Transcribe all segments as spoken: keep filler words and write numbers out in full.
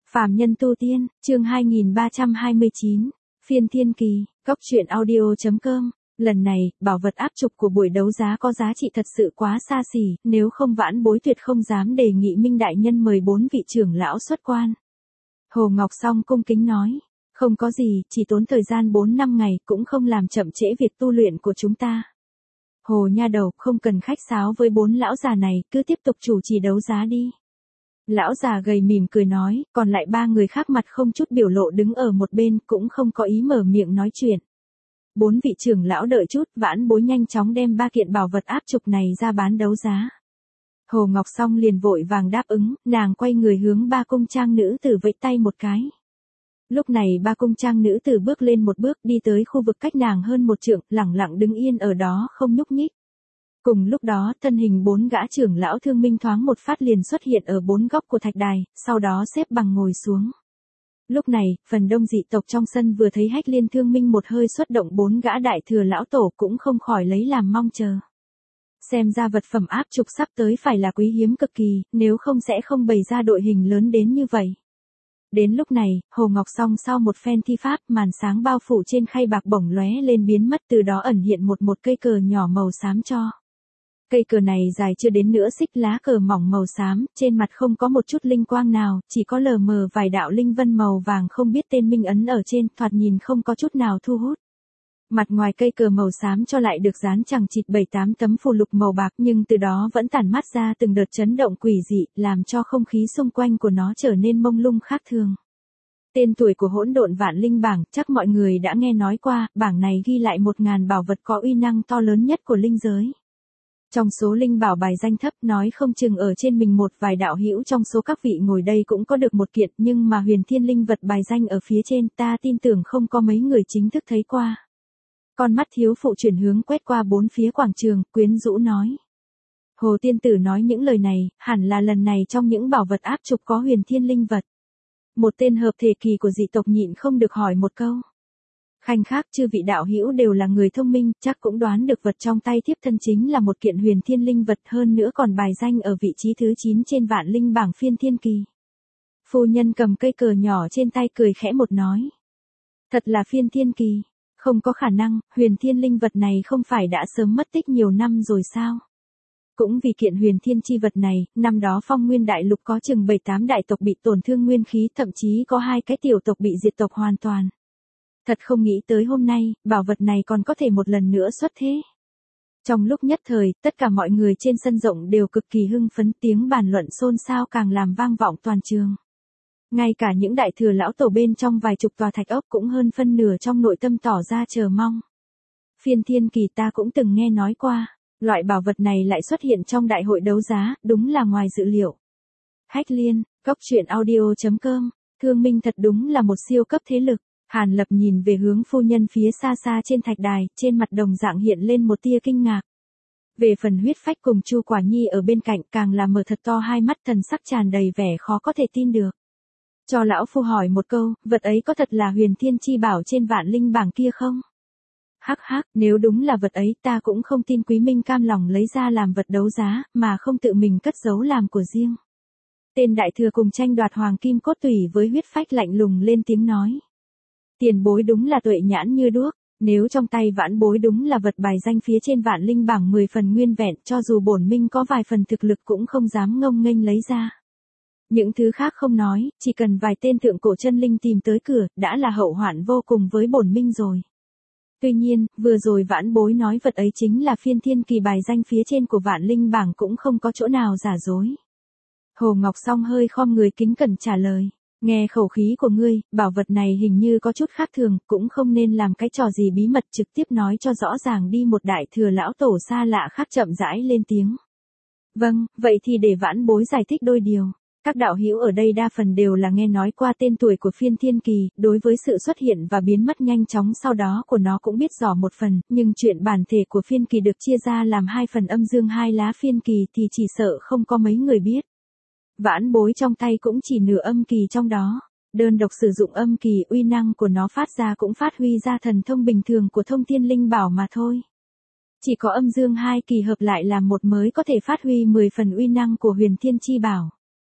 Phàm nhân tu tiên, chương hai nghìn ba trăm hai mươi chín, phiên thiên kỳ, góc truyện audio chấm com. Lần này, bảo vật áp trục của buổi đấu giá có giá trị thật sự quá xa xỉ, nếu không Vãn Bối tuyệt không dám đề nghị Minh đại nhân mời bốn vị trưởng lão xuất quan. Hồ Ngọc Song cung kính nói, không có gì, chỉ tốn thời gian bốn năm ngày, cũng không làm chậm trễ việc tu luyện của chúng ta. Hồ nha đầu, không cần khách sáo với bốn lão già này, cứ tiếp tục chủ trì đấu giá đi. Lão già gầy mỉm cười nói, còn lại ba người khác mặt không chút biểu lộ đứng ở một bên, cũng không có ý mở miệng nói chuyện. Bốn vị trưởng lão đợi chút, Vãn Bối nhanh chóng đem ba kiện bảo vật áp trục này ra bán đấu giá. Hồ Ngọc Song liền vội vàng đáp ứng, nàng quay người hướng ba cung trang nữ tử vẫy tay một cái. Lúc này ba cung trang nữ tử bước lên một bước đi tới khu vực cách nàng hơn một trượng, lẳng lặng đứng yên ở đó không nhúc nhích. Cùng lúc đó, thân hình bốn gã trưởng lão thương minh thoáng một phát liền xuất hiện ở bốn góc của thạch đài, sau đó xếp bằng ngồi xuống. Lúc này, phần đông dị tộc trong sân vừa thấy Hách Liên thương minh một hơi xuất động bốn gã đại thừa lão tổ cũng không khỏi lấy làm mong chờ. Xem ra vật phẩm áp trục sắp tới phải là quý hiếm cực kỳ, nếu không sẽ không bày ra đội hình lớn đến như vậy. Đến lúc này, Hồ Ngọc Song sau một phen thi pháp, màn sáng bao phủ trên khay bạc bổng lóe lên biến mất, từ đó ẩn hiện một một cây cờ nhỏ màu xám cho. Cây cờ này dài chưa đến nửa xích, lá cờ mỏng màu xám, trên mặt không có một chút linh quang nào, chỉ có lờ mờ vài đạo linh vân màu vàng không biết tên minh ấn ở trên, thoạt nhìn không có chút nào thu hút. Mặt ngoài cây cờ màu xám cho lại được dán chằng chịt bảy tám tấm phù lục màu bạc, nhưng từ đó vẫn tản mát ra từng đợt chấn động quỷ dị, làm cho không khí xung quanh của nó trở nên mông lung khác thường. Tên tuổi của hỗn độn vạn linh bảng, chắc mọi người đã nghe nói qua, bảng này ghi lại một ngàn bảo vật có uy năng to lớn nhất của linh giới. Trong số linh bảo bài danh thấp, nói không chừng ở trên mình một vài đạo hữu trong số các vị ngồi đây cũng có được một kiện, nhưng mà huyền thiên linh vật bài danh ở phía trên, ta tin tưởng không có mấy người chính thức thấy qua. Con mắt thiếu phụ chuyển hướng quét qua bốn phía quảng trường, quyến rũ nói. Hồ tiên tử nói những lời này, hẳn là lần này trong những bảo vật áp trục có huyền thiên linh vật. Một tên hợp thể kỳ của dị tộc nhịn không được hỏi một câu. Khanh khác, chư vị đạo hữu đều là người thông minh, chắc cũng đoán được vật trong tay thiếp thân chính là một kiện huyền thiên linh vật, hơn nữa còn bài danh ở vị trí thứ chín trên vạn linh bảng phiên thiên kỳ. Phu nhân cầm cây cờ nhỏ trên tay cười khẽ một nói. Thật là phiên thiên kỳ, không có khả năng, huyền thiên linh vật này không phải đã sớm mất tích nhiều năm rồi sao? Cũng vì kiện huyền thiên chi vật này, năm đó Phong Nguyên Đại Lục có chừng bảy tám đại tộc bị tổn thương nguyên khí, thậm chí có hai cái tiểu tộc bị diệt tộc hoàn toàn. Thật không nghĩ tới hôm nay, bảo vật này còn có thể một lần nữa xuất thế. Trong lúc nhất thời, tất cả mọi người trên sân rộng đều cực kỳ hưng phấn, tiếng bàn luận xôn xao càng làm vang vọng toàn trường. Ngay cả những đại thừa lão tổ bên trong vài chục tòa thạch ốc cũng hơn phân nửa trong nội tâm tỏ ra chờ mong. Phiên thiên kỳ ta cũng từng nghe nói qua, loại bảo vật này lại xuất hiện trong đại hội đấu giá, đúng là ngoài dự liệu. Hách Liên, góc truyện audio chấm com, thương minh thật đúng là một siêu cấp thế lực. Hàn Lập nhìn về hướng phu nhân phía xa xa trên thạch đài, trên mặt đồng dạng hiện lên một tia kinh ngạc. Về phần huyết phách cùng Chu Quả Nhi ở bên cạnh càng là mở thật to hai mắt, thần sắc tràn đầy vẻ khó có thể tin được. Cho lão phu hỏi một câu, vật ấy có thật là huyền thiên chi bảo trên vạn linh bảng kia không? Hắc hắc, nếu đúng là vật ấy ta cũng không tin Quý Minh cam lòng lấy ra làm vật đấu giá, mà không tự mình cất giấu làm của riêng. Tên đại thừa cùng tranh đoạt hoàng kim cốt tủy với huyết phách lạnh lùng lên tiếng nói. Tiền bối đúng là tuệ nhãn như đuốc, nếu trong tay Vãn Bối đúng là vật bài danh phía trên vạn linh bảng mười phần nguyên vẹn, cho dù bổn minh có vài phần thực lực cũng không dám ngông nghênh lấy ra. Những thứ khác không nói, chỉ cần vài tên thượng cổ chân linh tìm tới cửa, đã là hậu hoạn vô cùng với bổn minh rồi. Tuy nhiên, vừa rồi Vãn Bối nói vật ấy chính là phiên thiên kỳ bài danh phía trên của vạn linh bảng cũng không có chỗ nào giả dối. Hồ Ngọc Song hơi khom người kính cẩn trả lời. Nghe khẩu khí của ngươi, bảo vật này hình như có chút khác thường, cũng không nên làm cái trò gì bí mật, trực tiếp nói cho rõ ràng đi. Một đại thừa lão tổ xa lạ khác chậm rãi lên tiếng. Vâng, vậy thì để Vãn Bối giải thích đôi điều. Các đạo hữu ở đây đa phần đều là nghe nói qua tên tuổi của phiên thiên kỳ, đối với sự xuất hiện và biến mất nhanh chóng sau đó của nó cũng biết rõ một phần, nhưng chuyện bản thể của phiên kỳ được chia ra làm hai phần âm dương hai lá phiên kỳ thì chỉ sợ không có mấy người biết. Vãn Bối trong tay cũng chỉ nửa âm kỳ trong đó, đơn độc sử dụng âm kỳ, uy năng của nó phát ra cũng phát huy ra thần thông bình thường của thông thiên linh bảo mà thôi. Chỉ có âm dương hai kỳ hợp lại làm một mới có thể phát huy mười phần uy năng của huyền thiên chi bảo.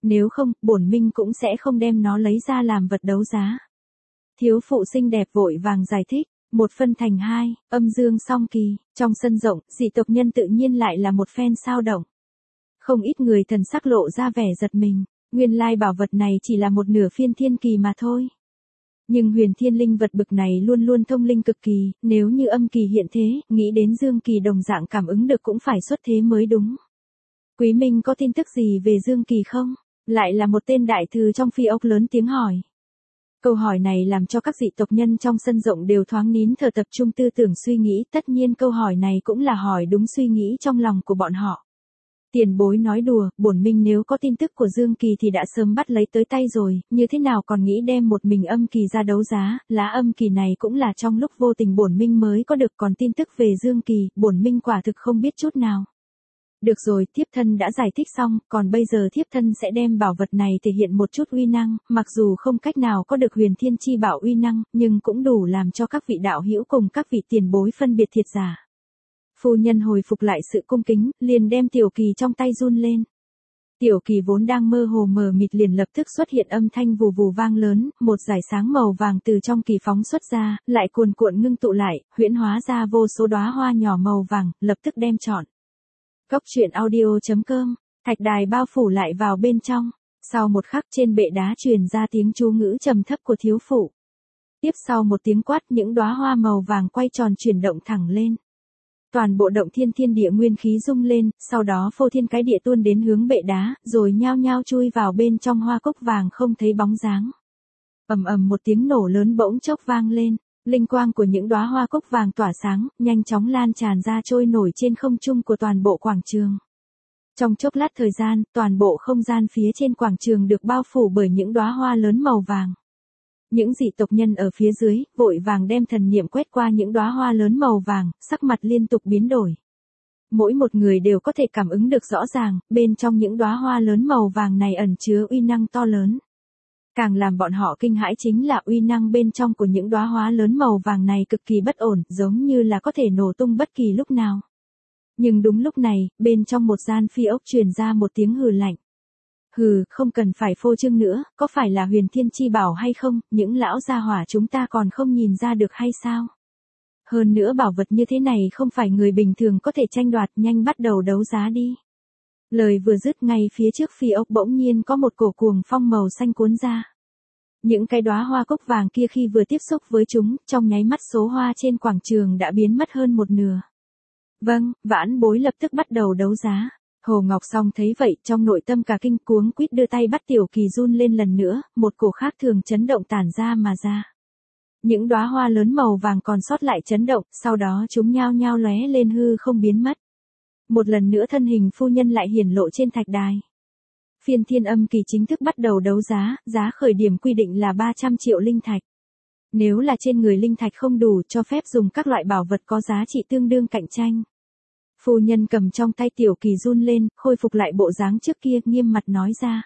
Nếu không, bổn minh cũng sẽ không đem nó lấy ra làm vật đấu giá. Thiếu phụ xinh đẹp vội vàng giải thích, một phân thành hai, âm dương song kỳ, trong sân rộng, dị tộc nhân tự nhiên lại là một phen sao động. Không ít người thần sắc lộ ra vẻ giật mình, nguyên lai bảo vật này chỉ là một nửa phiên thiên kỳ mà thôi. Nhưng huyền thiên linh vật bực này luôn luôn thông linh cực kỳ, nếu như âm kỳ hiện thế, nghĩ đến dương kỳ đồng dạng cảm ứng được cũng phải xuất thế mới đúng. Quý Minh có tin tức gì về dương kỳ không? Lại là một tên đại thư trong phi ốc lớn tiếng hỏi. Câu hỏi này làm cho các dị tộc nhân trong sân rộng đều thoáng nín thở tập trung tư tưởng suy nghĩ, tất nhiên câu hỏi này cũng là hỏi đúng suy nghĩ trong lòng của bọn họ. Tiền bối nói đùa, bổn minh nếu có tin tức của Dương Kỳ thì đã sớm bắt lấy tới tay rồi, như thế nào còn nghĩ đem một mình âm kỳ ra đấu giá, lá âm kỳ này cũng là trong lúc vô tình bổn minh mới có được, còn tin tức về Dương Kỳ, bổn minh quả thực không biết chút nào. Được rồi, thiếp thân đã giải thích xong, còn bây giờ thiếp thân sẽ đem bảo vật này thể hiện một chút uy năng, mặc dù không cách nào có được huyền thiên chi bảo uy năng, nhưng cũng đủ làm cho các vị đạo hữu cùng các vị tiền bối phân biệt thiệt giả. Phu nhân hồi phục lại sự cung kính, liền đem tiểu kỳ trong tay run lên. Tiểu kỳ vốn đang mơ hồ mờ mịt liền lập tức xuất hiện âm thanh vù vù vang lớn, một dải sáng màu vàng từ trong kỳ phóng xuất ra, lại cuồn cuộn ngưng tụ lại, huyễn hóa ra vô số đóa hoa nhỏ màu vàng, lập tức đem trọn. Cốc truyện audio chấm com, thạch đài bao phủ lại vào bên trong, sau một khắc trên bệ đá truyền ra tiếng chú ngữ trầm thấp của thiếu phụ. Tiếp sau một tiếng quát, những đóa hoa màu vàng quay tròn chuyển động thẳng lên. Toàn bộ động thiên thiên địa nguyên khí rung lên, sau đó phô thiên cái địa tuôn đến hướng bệ đá, rồi nhao nhao chui vào bên trong hoa cốc vàng không thấy bóng dáng. Ầm ầm một tiếng nổ lớn bỗng chốc vang lên, linh quang của những đóa hoa cốc vàng tỏa sáng, nhanh chóng lan tràn ra trôi nổi trên không trung của toàn bộ quảng trường. Trong chốc lát thời gian, toàn bộ không gian phía trên quảng trường được bao phủ bởi những đóa hoa lớn màu vàng. Những dị tộc nhân ở phía dưới, vội vàng đem thần niệm quét qua những đóa hoa lớn màu vàng, sắc mặt liên tục biến đổi. Mỗi một người đều có thể cảm ứng được rõ ràng, bên trong những đóa hoa lớn màu vàng này ẩn chứa uy năng to lớn. Càng làm bọn họ kinh hãi chính là uy năng bên trong của những đóa hoa lớn màu vàng này cực kỳ bất ổn, giống như là có thể nổ tung bất kỳ lúc nào. Nhưng đúng lúc này, bên trong một gian phi ốc truyền ra một tiếng hừ lạnh. Hừ, không cần phải phô trương nữa, có phải là huyền thiên chi bảo hay không, những lão gia hỏa chúng ta còn không nhìn ra được hay sao? Hơn nữa bảo vật như thế này không phải người bình thường có thể tranh đoạt, nhanh bắt đầu đấu giá đi. Lời vừa dứt ngay phía trước phi ốc bỗng nhiên có một cổ cuồng phong màu xanh cuốn ra. Những cái đóa hoa cốc vàng kia khi vừa tiếp xúc với chúng, trong nháy mắt số hoa trên quảng trường đã biến mất hơn một nửa. Vâng, vãn bối lập tức bắt đầu đấu giá. Hồ Ngọc Song thấy vậy, trong nội tâm cả kinh cuống quýt đưa tay bắt tiểu kỳ run lên lần nữa, một cổ khác thường chấn động tản ra mà ra. Những đóa hoa lớn màu vàng còn sót lại chấn động, sau đó chúng nhao nhao lóe lên hư không biến mất. Một lần nữa thân hình phu nhân lại hiển lộ trên thạch đài. Phiên thiên âm kỳ chính thức bắt đầu đấu giá, giá khởi điểm quy định là ba trăm triệu linh thạch. Nếu là trên người linh thạch không đủ, cho phép dùng các loại bảo vật có giá trị tương đương cạnh tranh. Phu nhân cầm trong tay tiểu kỳ run lên, khôi phục lại bộ dáng trước kia, nghiêm mặt nói ra.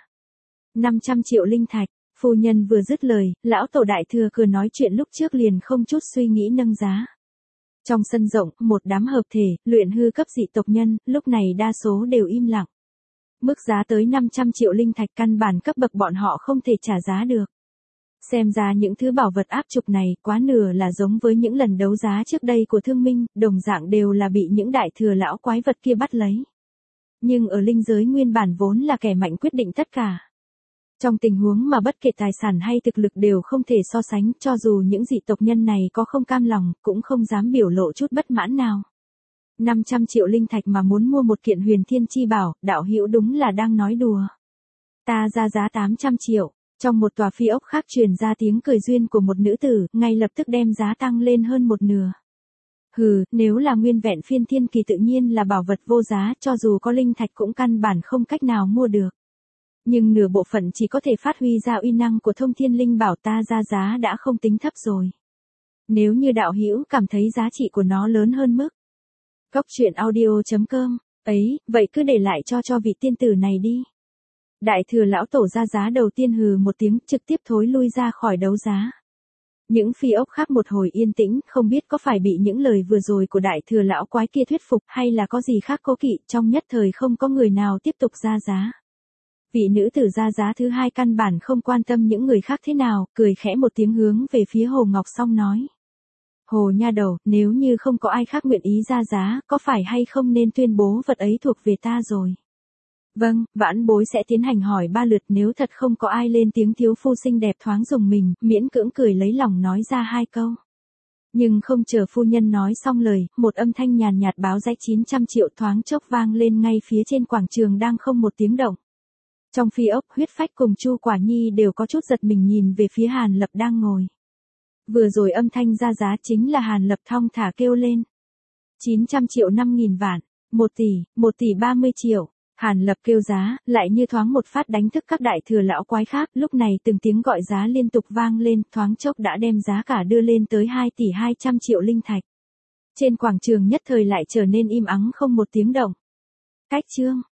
năm trăm triệu linh thạch, phu nhân vừa dứt lời, lão tổ đại thừa cười nói chuyện lúc trước liền không chút suy nghĩ nâng giá. Trong sân rộng, một đám hợp thể, luyện hư cấp dị tộc nhân, lúc này đa số đều im lặng. Mức giá tới năm trăm triệu linh thạch căn bản cấp bậc bọn họ không thể trả giá được. Xem ra những thứ bảo vật áp trục này quá nửa là giống với những lần đấu giá trước đây của thương minh, đồng dạng đều là bị những đại thừa lão quái vật kia bắt lấy. Nhưng ở linh giới nguyên bản vốn là kẻ mạnh quyết định tất cả. Trong tình huống mà bất kể tài sản hay thực lực đều không thể so sánh, cho dù những dị tộc nhân này có không cam lòng, cũng không dám biểu lộ chút bất mãn nào. năm trăm triệu linh thạch mà muốn mua một kiện huyền thiên chi bảo, đạo hữu đúng là đang nói đùa. Ta ra giá tám trăm triệu. Trong một tòa phi ốc khác truyền ra tiếng cười duyên của một nữ tử, ngay lập tức đem giá tăng lên hơn một nửa. Hừ, nếu là nguyên vẹn phiên thiên kỳ tự nhiên là bảo vật vô giá, cho dù có linh thạch cũng căn bản không cách nào mua được. Nhưng nửa bộ phận chỉ có thể phát huy ra uy năng của thông thiên linh bảo, ta ra giá đã không tính thấp rồi. Nếu như đạo hữu cảm thấy giá trị của nó lớn hơn mức. Cốc truyện audio chấm com, ấy, vậy cứ để lại cho cho vị tiên tử này đi. Đại thừa lão tổ ra giá đầu tiên hừ một tiếng, trực tiếp thối lui ra khỏi đấu giá. Những phi ốc khác một hồi yên tĩnh, không biết có phải bị những lời vừa rồi của đại thừa lão quái kia thuyết phục hay là có gì khác cố kỵ, trong nhất thời không có người nào tiếp tục ra giá. Vị nữ tử ra giá thứ hai căn bản không quan tâm những người khác thế nào, cười khẽ một tiếng hướng về phía Hồ Ngọc Song nói. Hồ nha đầu, nếu như không có ai khác nguyện ý ra giá, có phải hay không nên tuyên bố vật ấy thuộc về ta rồi? Vâng, vãn bối sẽ tiến hành hỏi ba lượt, nếu thật không có ai lên tiếng, thiếu phu xinh đẹp thoáng dùng mình, miễn cưỡng cười lấy lòng nói ra hai câu. Nhưng không chờ phu nhân nói xong lời, một âm thanh nhàn nhạt báo giá chín trăm triệu thoáng chốc vang lên ngay phía trên quảng trường đang không một tiếng động. Trong phi ốc, Huyết Phách cùng Chu Quả Nhi đều có chút giật mình nhìn về phía Hàn Lập đang ngồi. Vừa rồi âm thanh ra giá chính là Hàn Lập thong thả kêu lên. chín trăm triệu năm nghìn vạn, một tỷ, một tỷ ba mươi triệu. Hàn Lập kêu giá, lại như thoáng một phát đánh thức các đại thừa lão quái khác, lúc này từng tiếng gọi giá liên tục vang lên, thoáng chốc đã đem giá cả đưa lên tới hai tỷ hai trăm triệu linh thạch. Trên quảng trường nhất thời lại trở nên im ắng không một tiếng động. Cách chương